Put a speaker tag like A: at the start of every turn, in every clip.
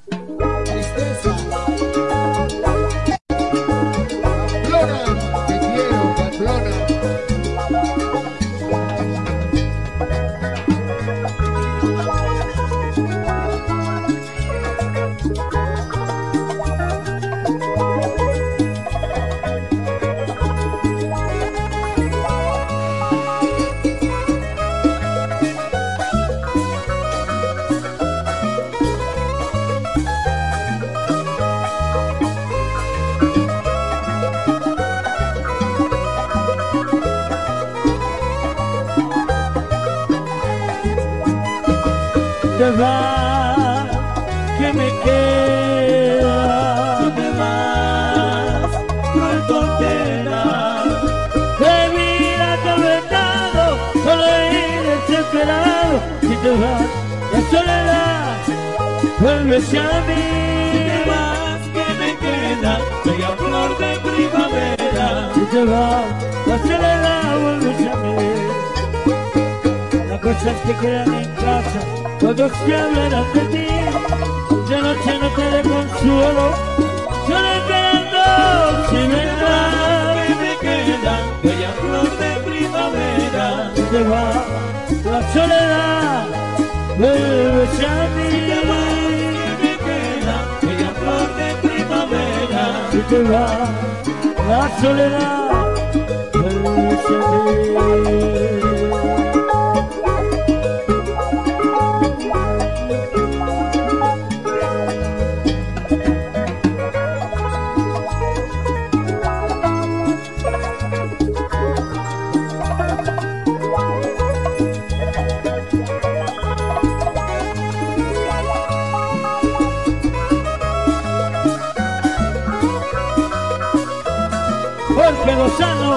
A: Tristeza. Pamplona, te quiero, Pamplona.
B: Te vas, que me queda, si te vas, cruel tontera, de vida atormentado, solo y desesperado, si te vas, la soledad, vuelve hacia mí. Si te vas, que me queda, bella flor de primavera, si te vas, la soledad, vuelve hacia mí. Las cosas que quedan en casa, todos que hablarán de ti, de noche no te dé consuelo, solo esperando si vendrás, que me queda, bella flor de primavera, si te va la soledad, vuelve a mí. Si te vas, que me queda, bella flor de primavera, si te va la soledad, vuelve a mí. Jorge Lozano,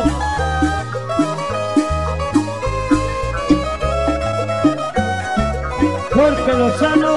B: Jorge Lozano,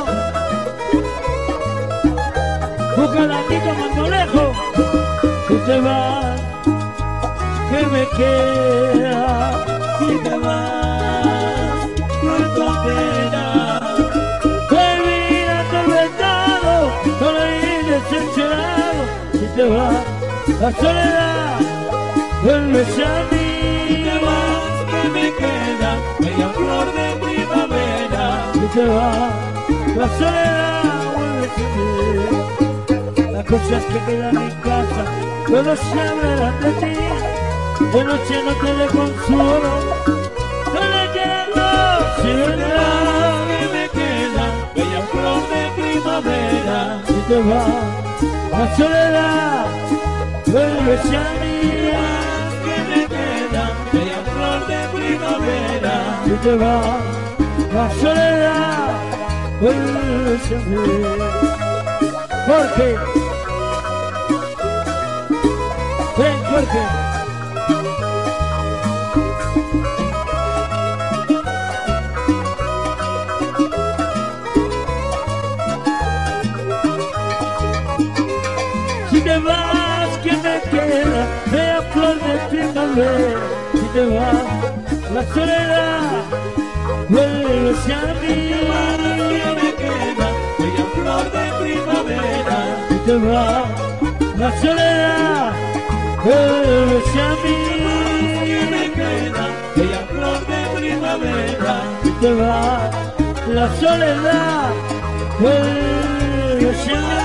B: Bucalatito Mandolejo, si te vas, que me queda, si te vas, cruel tontera, de vida atormentado, solo y decepcionado, si te vas, la soledad, vuelve a mí. Si te vas, que me queda, bella flor de primavera, si te vas, la soledad, vuelve a mí. Las cosas que quedan en casa, todos se hablarán de ti, de noche no te dé consuelo, solo quedando si vendrás, que me queda, bella flor de primavera, si te vas, la soledad, vuelve a mí. Que me queda, bella flor de primavera, si te vas, la soledad, vuelve a mí. Jorge, ven Jorge. Si te vas, que me queda, bella flor de primavera, si te vas, la soledad, vuelve a mí. Que me queda, bella flor de primavera, si te vas, la soledad, vuelve a mí. Que me queda, bella flor de primavera, si te vas, la soledad, vuelve a mí.